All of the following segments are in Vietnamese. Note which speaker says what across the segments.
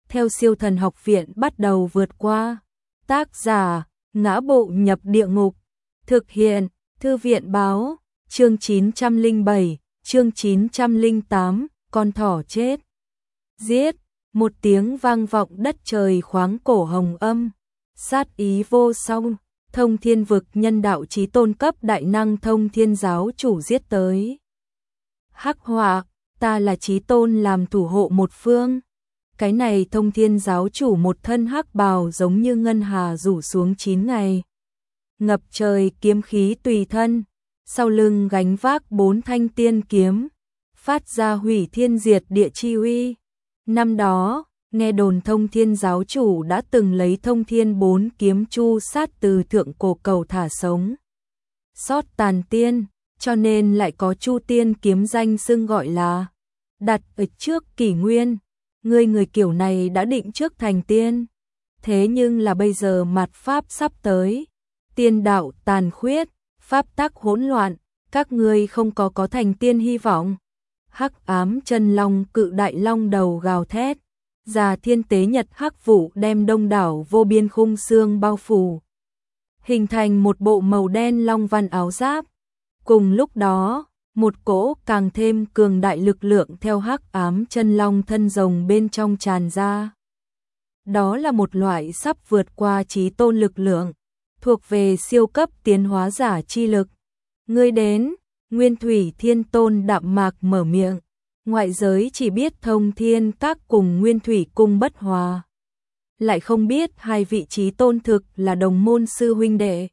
Speaker 1: theo Siêu Thần Học Viện bắt đầu vượt qua. Tác giả: Ngã Bộ Nhập Địa Ngục. Thực hiện: Thư viện báo. Chương 907, chương 908, con thỏ chết. Giết! Một tiếng vang vọng đất trời khoáng cổ hồng âm. Sát ý vô song, Thông Thiên Vực nhân đạo chí tôn cấp đại năng Thông Thiên giáo chủ giết tới. Hắc Họa, ta là chí tôn làm thủ hộ một phương. Cái này Thông Thiên giáo chủ một thân hắc bào giống như ngân hà rủ xuống 9 ngày. Ngập trời kiếm khí tùy thân, sau lưng gánh vác 4 thanh tiên kiếm, phát ra hủy thiên diệt địa chi uy. Năm đó, nghe đồn Thông Thiên giáo chủ đã từng lấy Thông Thiên 4 kiếm chu sát từ thượng cổ cầu thả sống sót tàn tiên, cho nên lại có Chu Tiên kiếm danh xưng gọi là đặt ở trước kỷ nguyên. Người kiểu này đã định trước thành tiên, thế nhưng là bây giờ mạt pháp sắp tới, tiên đạo tàn khuyết, pháp tắc hỗn loạn, các ngươi không có thành tiên hy vọng. Hắc ám chân long cự đại long đầu gào thét, già thiên tế nhật hắc vụ đem đông đảo vô biên khung xương bao phủ, hình thành một bộ màu đen long văn áo giáp. Cùng lúc đó, một cỗ càng thêm cường đại lực lượng theo hắc ám chân long thân rồng bên trong tràn ra. Đó là một loại sắp vượt qua chí tôn lực lượng, thuộc về siêu cấp tiến hóa giả chi lực. Ngươi đến, Nguyên Thủy Thiên Tôn đạm mạc mở miệng, ngoại giới chỉ biết Thông Thiên Các cùng Nguyên Thủy Cung bất hòa, lại không biết hai vị chí tôn thực là đồng môn sư huynh đệ.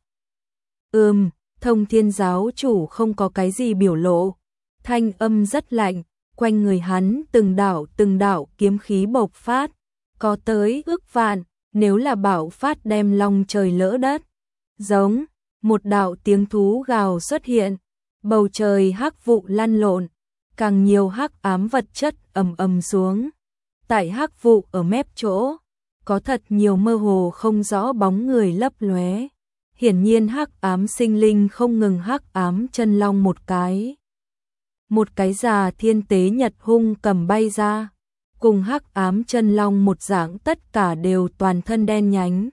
Speaker 1: Thông Thiên giáo chủ không có cái gì biểu lộ, thanh âm rất lạnh, quanh người hắn từng đạo kiếm khí bộc phát, có tới ước vạn, nếu là bạo phát đem long trời lỡ đất. Giống, một đạo tiếng thú gào xuất hiện, bầu trời hắc vụ lăn lộn, càng nhiều hắc ám vật chất ầm ầm xuống. Tại hắc vụ ở mép chỗ, có thật nhiều mơ hồ không rõ bóng người lấp lóe. Hiển nhiên hắc ám sinh linh không ngừng hắc ám chân long một cái già thiên tế nhật hung cầm bay ra, cùng hắc ám chân long một dạng tất cả đều toàn thân đen nhánh.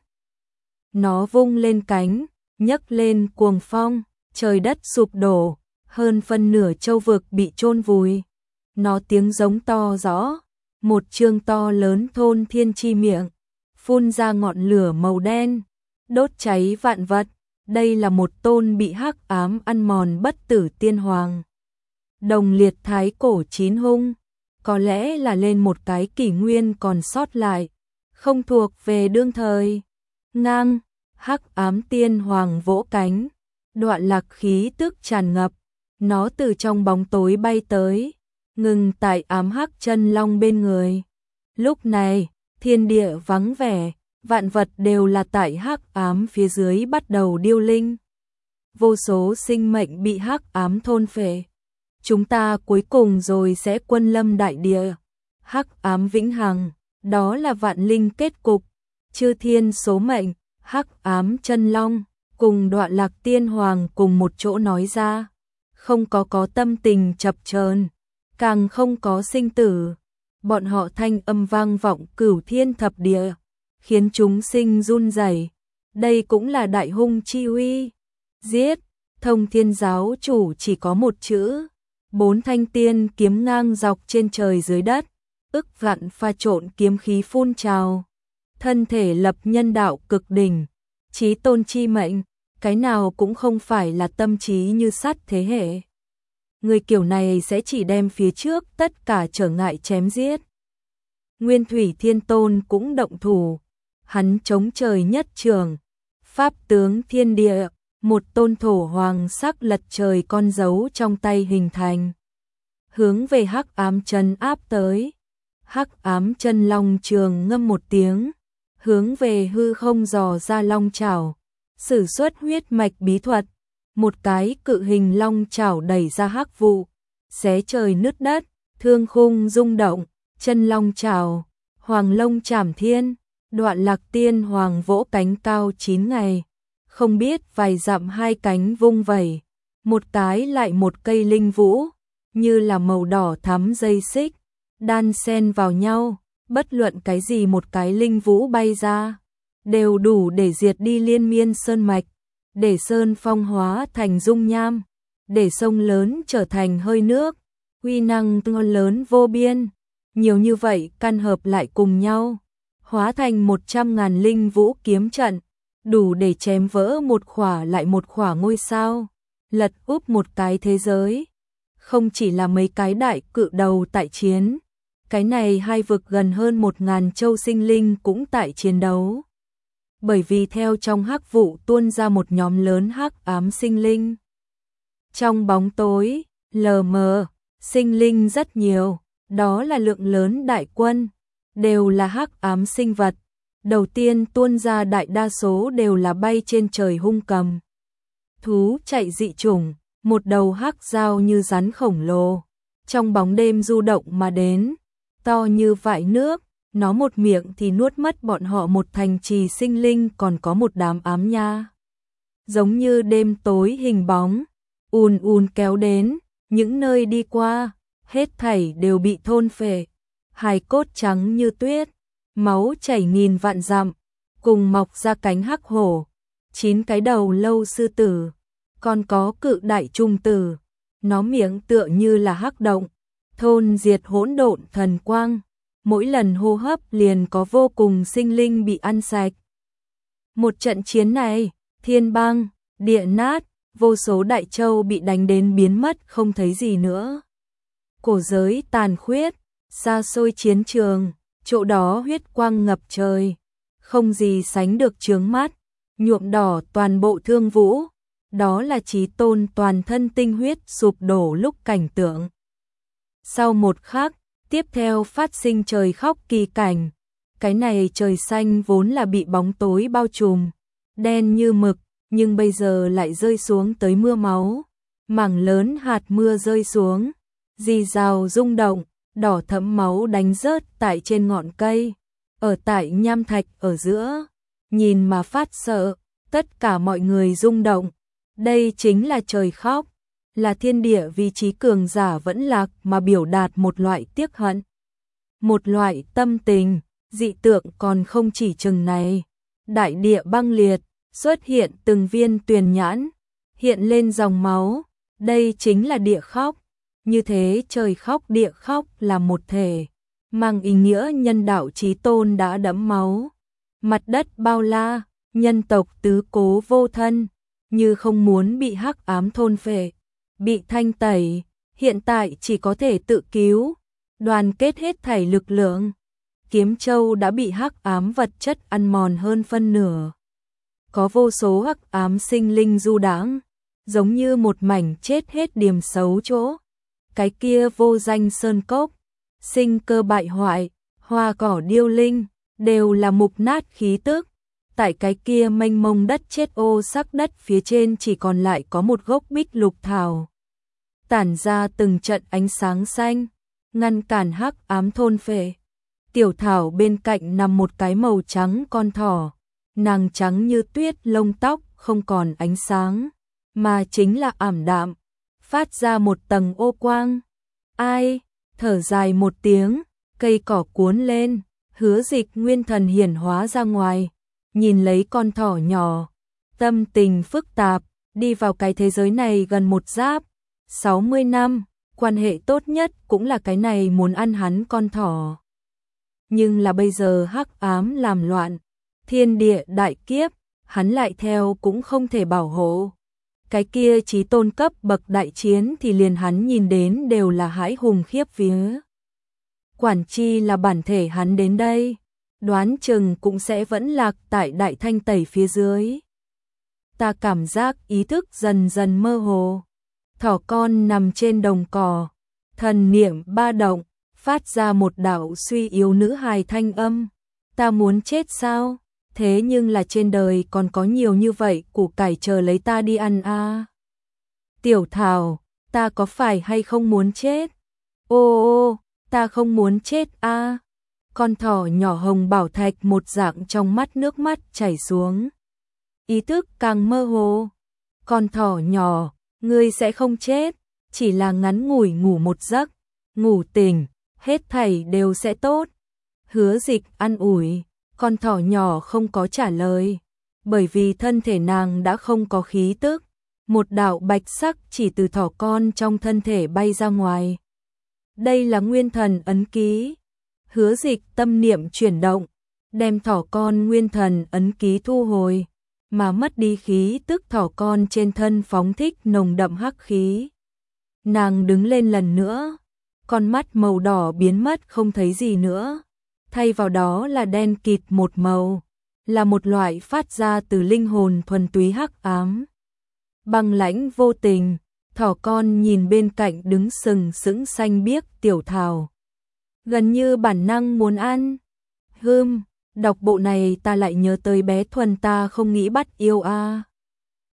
Speaker 1: Nó vung lên cánh, nhấc lên cuồng phong, trời đất sụp đổ, hơn phân nửa châu vực bị chôn vùi. Nó tiếng giống to rõ, một chương to lớn thôn thiên chi miệng, phun ra ngọn lửa màu đen, đốt cháy vạn vật. Đây là một tôn bị hắc ám ăn mòn bất tử tiên hoàng. Đồng liệt thái cổ chín hung, có lẽ là lên một cái kỷ nguyên còn sót lại, không thuộc về đương thời. Ngang, hắc ám tiên hoàng vỗ cánh, đoạn lạc khí tức tràn ngập, nó từ trong bóng tối bay tới, ngừng tại ám hắc chân long bên người. Lúc này, thiên địa vắng vẻ, vạn vật đều là tại hắc ám phía dưới bắt đầu điêu linh. Vô số sinh mệnh bị hắc ám thôn phệ. Chúng ta cuối cùng rồi sẽ quân lâm đại địa. Hắc ám vĩnh hằng, đó là vạn linh kết cục. Chư thiên số mệnh, hắc ám chân long, cùng đoạn lạc tiên hoàng cùng một chỗ nói ra. Không có tâm tình chập chờn, càng không có sinh tử. Bọn họ thanh âm vang vọng cửu thiên thập địa, khiến chúng sinh run rẩy. Đây cũng là đại hung chi uy. Giết! Thông Thiên giáo chủ chỉ có một chữ. 4 thanh tiên kiếm ngang dọc trên trời dưới đất, ức vạn pha trộn kiếm khí phun trào. Thân thể lập nhân đạo cực đỉnh, chí tôn chi mệnh, cái nào cũng không phải là tâm trí như sắt thế hệ. Người kiểu này sẽ chỉ đem phía trước tất cả trở ngại chém giết. Nguyên Thủy Thiên Tôn cũng động thủ, hắn chống trời nhất trường, pháp tướng thiên địa, một tôn thổ hoàng sắc lật trời con dấu trong tay hình thành, hướng về hắc ám chân áp tới. Hắc ám chân long trường ngâm một tiếng, hướng về hư không dò ra long chảo, sử xuất huyết mạch bí thuật, một cái cự hình long chảo đẩy ra hắc vụ, xé trời nứt đất, thương khung rung động, chân long chảo, hoàng long chảm thiên. Đoạn lạc tiên hoàng vỗ cánh cao 9 ngày, không biết vài dặm hai cánh vung vẩy, một cái lại một cây linh vũ, như là màu đỏ thắm dây xích, đan xen vào nhau, bất luận cái gì một cái linh vũ bay ra, đều đủ để diệt đi liên miên sơn mạch, để sơn phong hóa thành dung nham, để sông lớn trở thành hơi nước, uy năng lớn vô biên. Nhiều như vậy căn hợp lại cùng nhau, hóa thành 100.000 linh vũ kiếm trận, đủ để chém vỡ một khỏa lại một khỏa ngôi sao, lật úp một cái thế giới. Không chỉ là mấy cái đại cự đầu tại chiến, cái này hai vực gần hơn 1.000 châu sinh linh cũng tại chiến đấu. Bởi vì theo trong hắc vụ tuôn ra một nhóm lớn hắc ám sinh linh. Trong bóng tối, lờ mờ, sinh linh rất nhiều, đó là lượng lớn đại quân, đều là hắc ám sinh vật. Đầu tiên tuôn ra đại đa số đều là bay trên trời hung cầm. Thú chạy dị chủng, một đầu hắc dao như rắn khổng lồ, trong bóng đêm du động mà đến, to như vại nước, nó một miệng thì nuốt mất bọn họ một thành trì sinh linh, còn có một đám ám nha. Giống như đêm tối hình bóng, ùn ùn kéo đến, những nơi đi qua, hết thảy đều bị thôn phệ, hài cốt trắng như tuyết, máu chảy nghìn vạn dặm, cùng mọc ra cánh hắc hổ, 9 cái đầu lâu sư tử, còn có cự đại trung tử, nó miệng tựa như là hắc động, thôn diệt hỗn độn thần quang, mỗi lần hô hấp liền có vô cùng sinh linh bị ăn sạch. Một trận chiến này, thiên băng, địa nát, vô số đại châu bị đánh đến biến mất không thấy gì nữa. Cổ giới tàn khuyết, xa xôi chiến trường, chỗ đó huyết quang ngập trời, không gì sánh được chướng mắt, nhuộm đỏ toàn bộ thương vũ, đó là Chí Tôn toàn thân tinh huyết sụp đổ lúc cảnh tượng. Sau một khắc, tiếp theo phát sinh trời khóc kỳ cảnh, cái này trời xanh vốn là bị bóng tối bao trùm, đen như mực, nhưng bây giờ lại rơi xuống tới mưa máu, mảng lớn hạt mưa rơi xuống, rì rào rung động, đỏ thẫm máu đánh rớt tại trên ngọn cây, ở tại nham thạch ở giữa, nhìn mà phát sợ, tất cả mọi người rung động. Đây chính là trời khóc, là thiên địa vì trí cường giả vẫn lạc mà biểu đạt một loại tiếc hận, một loại tâm tình, dị tượng còn không chỉ chừng này. Đại địa băng liệt, xuất hiện từng viên tuyền nhãn, hiện lên dòng máu, đây chính là địa khóc. Như thế trời khóc địa khóc là một thể, mang ý nghĩa nhân đạo Chí Tôn đã đẫm máu. Mặt đất bao la, nhân tộc tứ cố vô thân, như không muốn bị hắc ám thôn phệ, bị thanh tẩy, hiện tại chỉ có thể tự cứu, đoàn kết hết thảy lực lượng. Kiếm Châu đã bị hắc ám vật chất ăn mòn hơn phân nửa. Có vô số hắc ám sinh linh du đãng, giống như một mảnh chết hết điểm xấu chỗ. Cái kia vô danh sơn cốc, sinh cơ bại hoại, hoa cỏ điêu linh, đều là mục nát khí tức. Tại cái kia mênh mông đất chết ô sắc đất phía trên chỉ còn lại có một gốc bích lục thảo, tản ra từng trận ánh sáng xanh, ngăn cản hắc ám thôn phệ. Tiểu thảo bên cạnh nằm một cái màu trắng con thỏ, nàng trắng như tuyết, lông tóc không còn ánh sáng, mà chính là ảm đạm, phát ra một tầng ô quang. Ai, thở dài một tiếng, cây cỏ cuốn lên, Hứa Dịch nguyên thần hiển hóa ra ngoài, nhìn lấy con thỏ nhỏ, tâm tình phức tạp, đi vào cái thế giới này gần một giáp, 60 năm, quan hệ tốt nhất cũng là cái này muốn ăn hắn con thỏ. Nhưng là bây giờ hắc ám làm loạn, thiên địa đại kiếp, hắn lại theo cũng không thể bảo hộ. Cái kia Chí Tôn cấp bậc đại chiến thì liền hắn nhìn đến đều là hãi hùng khiếp vía. Quản chi là bản thể hắn đến đây, đoán chừng cũng sẽ vẫn lạc tại đại thanh tẩy phía dưới. Ta cảm giác ý thức dần dần mơ hồ. Thỏ con nằm trên đồng cỏ, thần niệm ba động, phát ra một đạo suy yếu nữ hài thanh âm. Ta muốn chết sao? Thế nhưng là trên đời còn có nhiều như vậy củ cải chờ lấy ta đi ăn a. Tiểu thảo, ta có phải hay không muốn chết? Ô ô, ta không muốn chết a. Con thỏ nhỏ hồng bảo thạch một dạng trong mắt nước mắt chảy xuống. Ý thức càng mơ hồ. Con thỏ nhỏ, ngươi sẽ không chết, chỉ là ngắn ngủi ngủ một giấc, ngủ tỉnh, hết thảy đều sẽ tốt. Hứa Dịch an ủi, con thỏ nhỏ không có trả lời, bởi vì thân thể nàng đã không có khí tức, một đạo bạch sắc chỉ từ thỏ con trong thân thể bay ra ngoài. Đây là nguyên thần ấn ký. Hứa Dịch tâm niệm chuyển động, đem thỏ con nguyên thần ấn ký thu hồi, mà mất đi khí tức thỏ con trên thân phóng thích nồng đậm hắc khí. Nàng đứng lên lần nữa, con mắt màu đỏ biến mất không thấy gì nữa, thay vào đó là đen kịt một màu, là một loại phát ra từ linh hồn thuần túy hắc ám. Băng lãnh vô tình, thỏ con nhìn bên cạnh đứng sừng sững xanh biếc tiểu thảo, gần như bản năng muốn ăn. Đọc bộ này ta lại nhớ tới bé Thuần ta không nghĩ bắt yêu a.